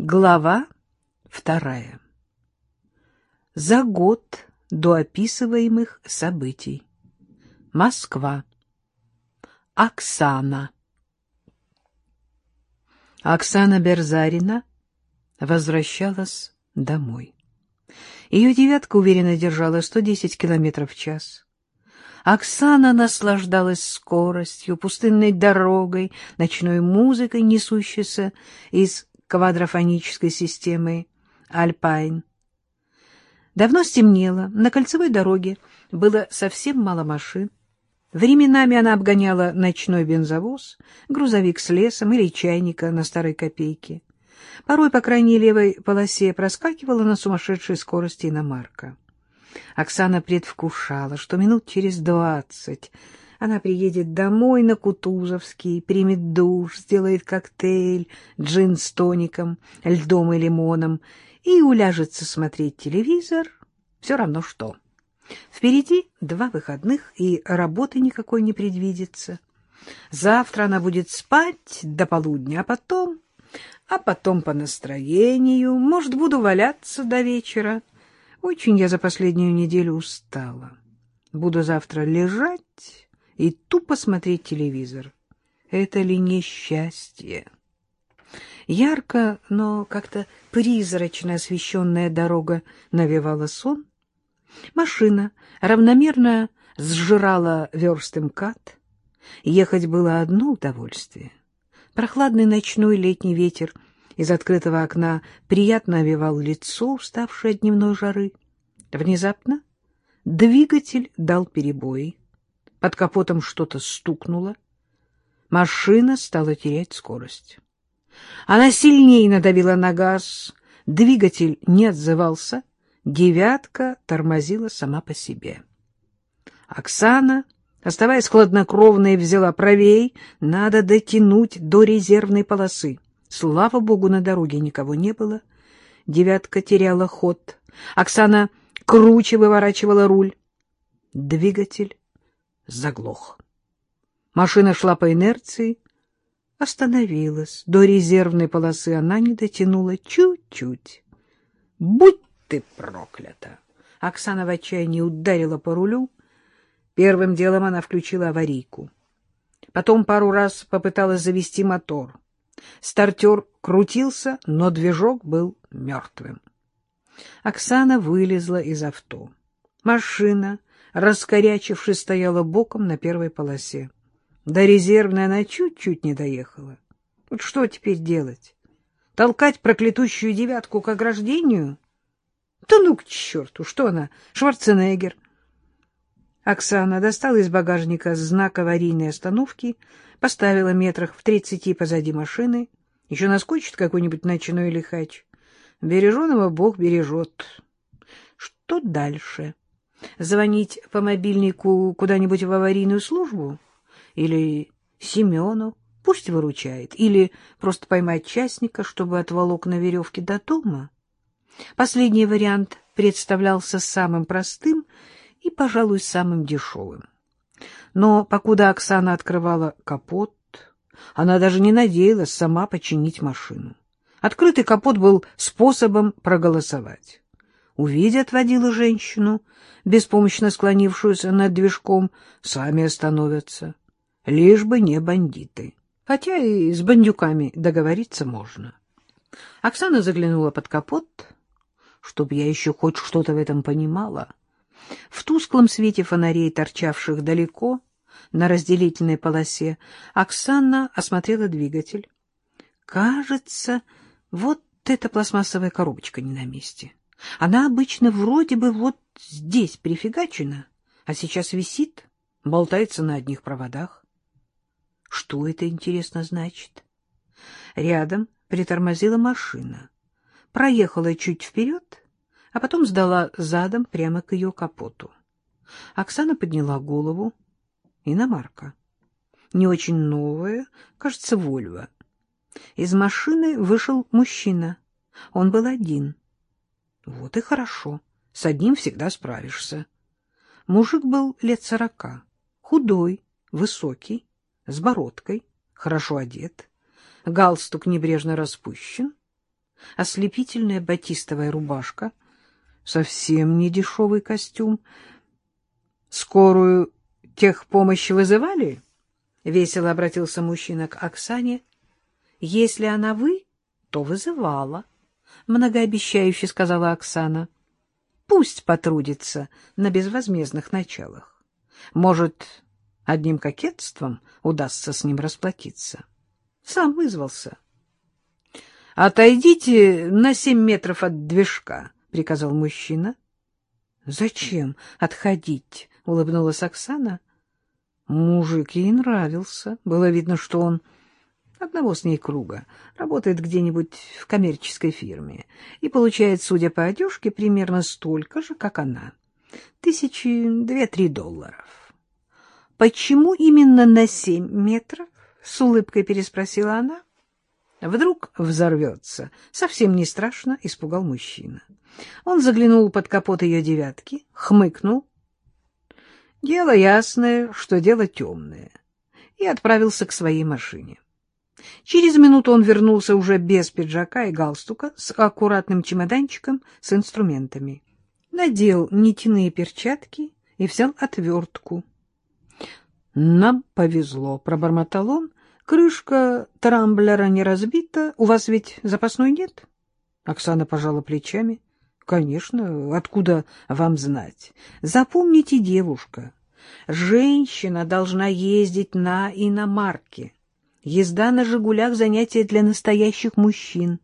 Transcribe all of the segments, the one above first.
Глава 2. За год до описываемых событий. Москва. Оксана. Оксана Берзарина возвращалась домой. Ее девятка уверенно держала 110 км в час. Оксана наслаждалась скоростью, пустынной дорогой, ночной музыкой, несущейся из квадрофонической системы «Альпайн». Давно стемнело, на кольцевой дороге было совсем мало машин. Временами она обгоняла ночной бензовоз, грузовик с лесом или чайника на старой копейке. Порой по крайней левой полосе проскакивала на сумасшедшей скорости иномарка. Оксана предвкушала, что минут через 20 она приедет домой на Кутузовский, примет душ, сделает коктейль, джин с тоником, льдом и лимоном и уляжется смотреть телевизор. Все равно что. Впереди 2 выходных, и работы никакой не предвидится. Завтра она будет спать до полудня, а потом по настроению, может, буду валяться до вечера. Очень я за последнюю неделю устала. Буду завтра лежать и тупо смотреть телевизор. Это ли не счастье? Ярко, но как-то призрачно освещенная дорога навевала сон. Машина равномерно сжирала верст МКАД. Ехать было одно удовольствие. Прохладный ночной летний ветер из открытого окна приятно овевал лицо, уставшее от дневной жары. Внезапно двигатель дал перебои. Под капотом что-то стукнуло. Машина стала терять скорость. Она сильнее надавила на газ. Двигатель не отзывался. Девятка тормозила сама по себе. Оксана, оставаясь хладнокровной, взяла правей. Надо дотянуть до резервной полосы. Слава богу, на дороге никого не было. Девятка теряла ход. Оксана круче выворачивала руль. Двигатель заглох. Машина шла по инерции, остановилась. До резервной полосы она не дотянула чуть-чуть. Будь ты проклята! Оксана в отчаянии ударила по рулю. Первым делом она включила аварийку. Потом пару раз попыталась завести мотор. Стартер крутился, но движок был мертвым. Оксана вылезла из авто. Машина, раскорячившись, стояла боком на первой полосе. До резервной она чуть-чуть не доехала. Вот что теперь делать? Толкать проклятущую девятку к ограждению? Да ну к черту! Что она, Шварценеггер? Оксана достала из багажника знак аварийной остановки, поставила метрах в 30 позади машины. Еще наскочит какой-нибудь ночной лихач. Береженого Бог бережет. Что дальше? Звонить по мобильнику куда-нибудь в аварийную службу? Или Семену? Пусть выручает. Или просто поймать частника, чтобы отволок на веревке до дома? Последний вариант представлялся самым простым и, пожалуй, самым дешевым. Но покуда Оксана открывала капот, она даже не надеялась сама починить машину. Открытый капот был способом проголосовать. Увидят водилу женщину, беспомощно склонившуюся над движком, сами остановятся. Лишь бы не бандиты. Хотя и с бандюками договориться можно. Оксана заглянула под капот, чтобы я еще хоть что-то в этом понимала. В тусклом свете фонарей, торчавших далеко, на разделительной полосе, Оксана осмотрела двигатель. Кажется, вот эта пластмассовая коробочка не на месте. Она обычно вроде бы вот здесь прифигачена, а сейчас висит, болтается на одних проводах. Что это, интересно, значит? Рядом притормозила машина, проехала чуть вперед, а потом сдала задом прямо к ее капоту. Оксана подняла голову. Иномарка. Не очень новая, кажется, Вольво. Из машины вышел мужчина. Он был один. Вот и хорошо. С одним всегда справишься. Мужик был лет 40. Худой, высокий, с бородкой, хорошо одет. Галстук небрежно распущен. ослепительная батистовая рубашка, совсем не дешевый костюм. «Скорую техпомощь вызывали?» — весело обратился мужчина к Оксане. «Если она вы, то вызывала», — многообещающе сказала Оксана. «Пусть потрудится на безвозмездных началах. Может, одним кокетством удастся с ним расплатиться. Сам вызвался». «Отойдите на 7 метров от движка», — приказал мужчина. «Зачем отходить?» — улыбнулась Оксана. Мужик ей нравился. Было видно, что он одного с ней круга, работает где-нибудь в коммерческой фирме и получает, судя по одежке, примерно столько же, как она. $2-3. «Почему именно на 7 метров?» — с улыбкой переспросила она. «Вдруг взорвется. Совсем не страшно», — испугал мужчина. Он заглянул под капот ее девятки, хмыкнул. «Дело ясное, что дело темное», и отправился к своей машине. Через минуту он вернулся уже без пиджака и галстука, с аккуратным чемоданчиком с инструментами. Надел нитяные перчатки и взял отвертку. «Нам повезло», — пробормотал он. «Крышка трамблера не разбита. У вас ведь запасной нет?» Оксана пожала плечами. «Конечно, откуда вам знать? Запомните, девушка, женщина должна ездить на иномарке. Езда на «Жигулях» — занятие для настоящих мужчин.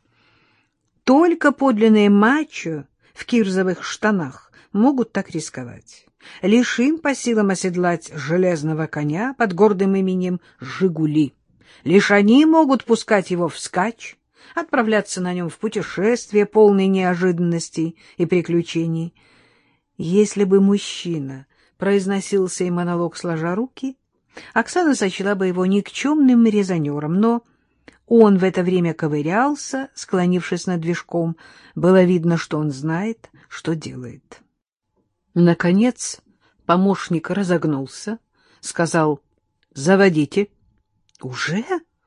Только подлинные мачо в кирзовых штанах могут так рисковать. Лишь им по силам оседлать железного коня под гордым именем «Жигули». Лишь они могут пускать его вскачь, отправляться на нем в путешествие, полное неожиданностей и приключений. Если бы мужчина произносил сей монолог сложа руки, Оксана сочла бы его никчемным резонером, но он в это время ковырялся, склонившись над движком. Было видно, что он знает, что делает. Наконец помощник разогнулся, сказал: «Заводите». «Уже?»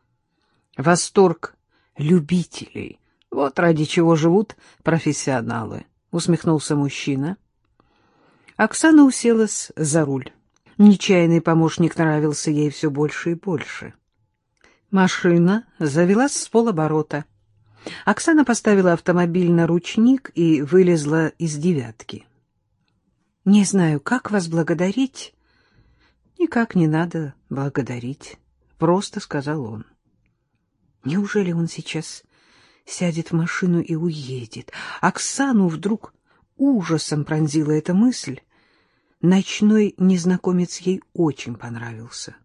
«Восторг любителей. Вот ради чего живут профессионалы», — усмехнулся мужчина. Оксана уселась за руль. Нечаянный помощник нравился ей все больше и больше. Машина завелась с полоборота. Оксана поставила автомобиль на ручник и вылезла из девятки. «Не знаю, как вас благодарить». «Никак не надо благодарить», — просто сказал он. Неужели он сейчас сядет в машину и уедет? Оксану вдруг ужасом пронзила эта мысль. Ночной незнакомец ей очень понравился.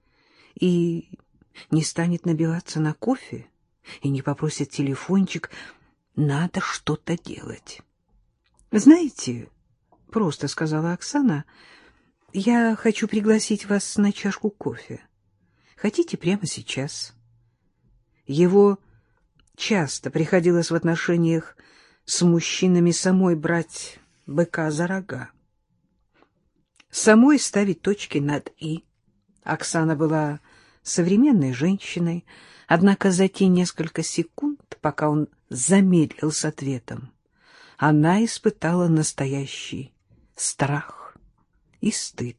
И не станет набиваться на кофе, и не попросит телефончик. Надо что-то делать. «Знаете, — просто сказала Оксана, — я хочу пригласить вас на чашку кофе. Хотите прямо сейчас?» Его часто приходилось в отношениях с мужчинами самой брать быка за рога, самой ставить точки над «и». Оксана была современной женщиной, однако за те несколько секунд, пока он замедлил с ответом, она испытала настоящий страх и стыд.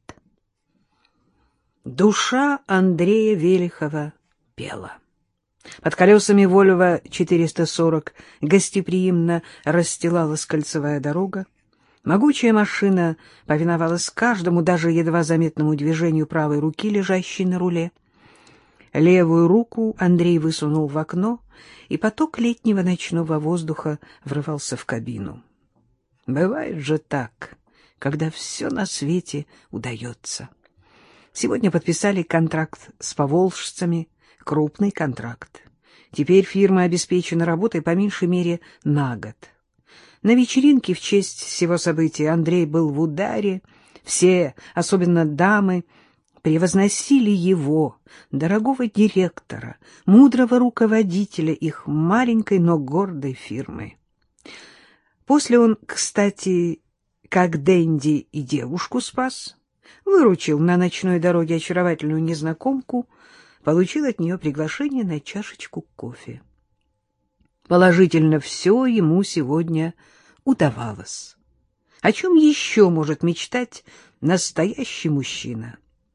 Душа Андрея Велихова пела. Под колесами Volvo 440 гостеприимно расстилалась кольцевая дорога. Могучая машина повиновалась каждому, даже едва заметному движению правой руки, лежащей на руле. Левую руку Андрей высунул в окно, и поток летнего ночного воздуха врывался в кабину. Бывает же так, когда все на свете удается. Сегодня подписали контракт с поволжцами, крупный контракт. Теперь фирма обеспечена работой по меньшей мере на год. На вечеринке в честь всего события Андрей был в ударе. Все, особенно дамы, превозносили его, дорогого директора, мудрого руководителя их маленькой, но гордой фирмы. После он, кстати, как денди и девушку спас, выручил на ночной дороге очаровательную незнакомку, получил от нее приглашение на чашечку кофе. Положительно все ему сегодня удавалось. О чем еще может мечтать настоящий мужчина?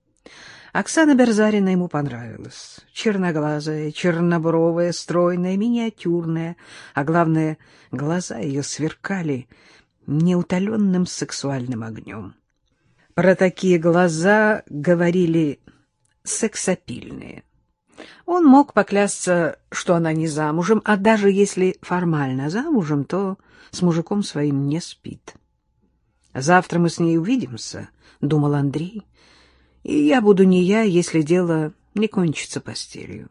Оксана Берзарина ему понравилась. Черноглазая, чернобровая, стройная, миниатюрная, а главное, глаза ее сверкали неутоленным сексуальным огнем. Про такие глаза говорили сексапильные. Он мог поклясться, что она не замужем, а даже если формально замужем, то с мужиком своим не спит. «Завтра мы с ней увидимся», — думал Андрей, — «и я буду не я, если дело не кончится постелью».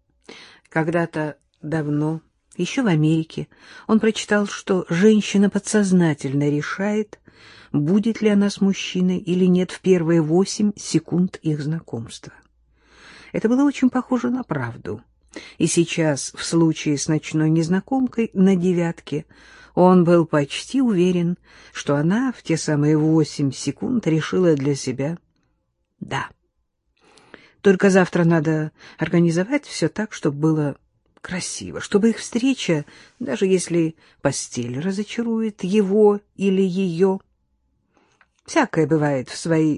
Когда-то давно, еще в Америке, он прочитал, что женщина подсознательно решает, будет ли она с мужчиной или нет в первые 8 секунд их знакомства. Это было очень похоже на правду. И сейчас, в случае с ночной незнакомкой на девятке, он был почти уверен, что она в те самые 8 секунд решила для себя «да». Только завтра надо организовать все так, чтобы было красиво, чтобы их встреча, даже если постель разочарует его или ее. Всякое бывает в свои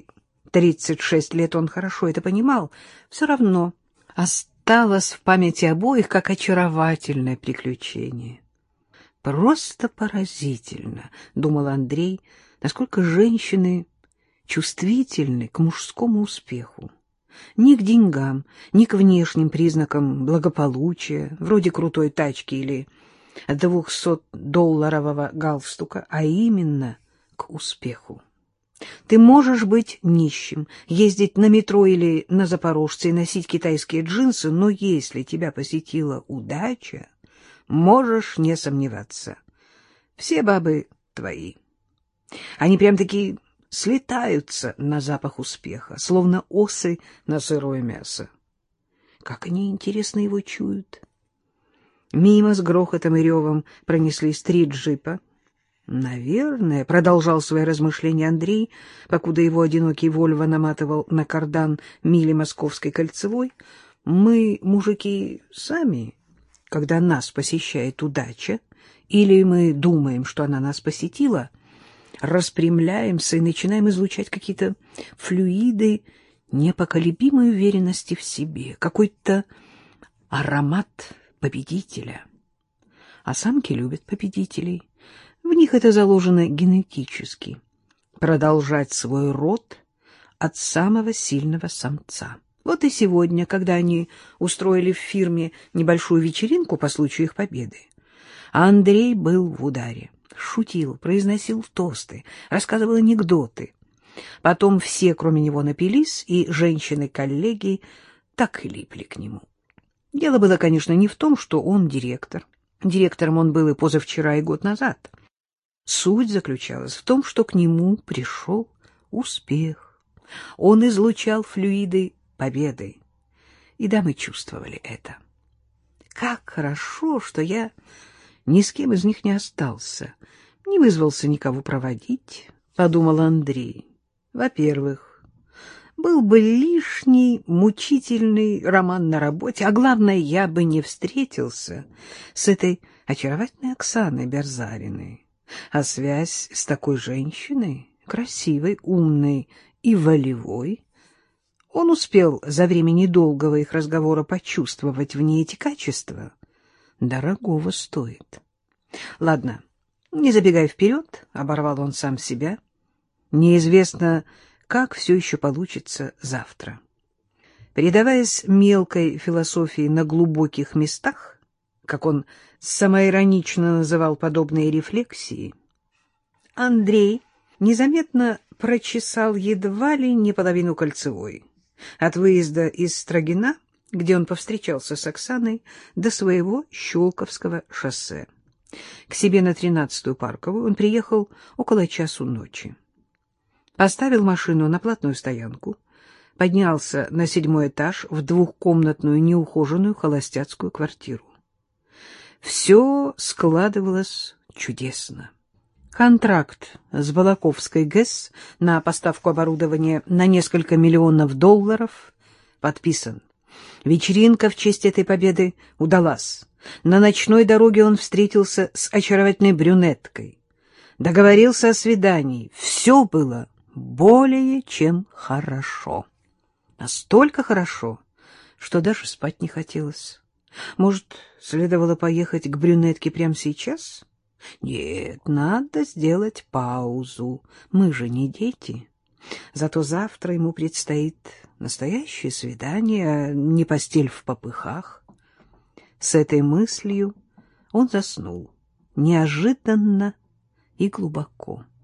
36 лет, он хорошо это понимал, все равно осталось в памяти обоих как очаровательное приключение. Просто поразительно, — думал Андрей, — насколько женщины чувствительны к мужскому успеху. Ни к деньгам, ни к внешним признакам благополучия, вроде крутой тачки или 200-долларового галстука, а именно к успеху. Ты можешь быть нищим, ездить на метро или на Запорожце и носить китайские джинсы, но если тебя посетила удача, можешь не сомневаться. Все бабы твои. Они прям-таки слетаются на запах успеха, словно осы на сырое мясо. Как они, интересно, его чуют. Мимо с грохотом и ревом пронеслись 3 джипа. Наверное, — продолжал свои размышления Андрей, покуда его одинокий Вольво наматывал на кардан мили Московской кольцевой, — мы, мужики, сами, когда нас посещает удача, или мы думаем, что она нас посетила, распрямляемся и начинаем излучать какие-то флюиды непоколебимой уверенности в себе, какой-то аромат победителя. А самки любят победителей. В них это заложено генетически. Продолжать свой род от самого сильного самца. Вот и сегодня, когда они устроили в фирме небольшую вечеринку по случаю их победы, Андрей был в ударе. Шутил, произносил тосты, рассказывал анекдоты. Потом все, кроме него, напились, и женщины-коллеги так и липли к нему. Дело было, конечно, не в том, что он директор. Директором он был и позавчера, и год назад. Суть заключалась в том, что к нему пришел успех. Он излучал флюиды победы, и дамы чувствовали это. Как хорошо, что я ни с кем из них не остался, не вызвался никого проводить, — подумал Андрей. Во-первых, был бы лишний мучительный роман на работе, а главное, я бы не встретился с этой очаровательной Оксаной Берзариной. А связь с такой женщиной, красивой, умной и волевой, он успел за время недолгого их разговора почувствовать в ней эти качества, дорогого стоит. Ладно, не забегай вперед, — оборвал он сам себя, — неизвестно, как все еще получится завтра. Передаваясь мелкой философии на глубоких местах, как он самоиронично называл подобные рефлексии, Андрей незаметно прочесал едва ли не половину кольцевой, от выезда из Строгина, где он повстречался с Оксаной, до своего Щелковского шоссе. К себе на 13-ю Парковую он приехал около часу ночи. Поставил машину на платную стоянку, поднялся на 7-й этаж в двухкомнатную неухоженную холостяцкую квартиру. Все складывалось чудесно. Контракт с Балаковской ГЭС на поставку оборудования на несколько миллионов долларов подписан. Вечеринка в честь этой победы удалась. На ночной дороге он встретился с очаровательной брюнеткой, договорился о свидании. Все было более чем хорошо. Настолько хорошо, что даже спать не хотелось. Может, следовало поехать к брюнетке прямо сейчас? Нет, надо сделать паузу. Мы же не дети. Зато завтра ему предстоит настоящее свидание, а не постель в попыхах. С этой мыслью он заснул неожиданно и глубоко.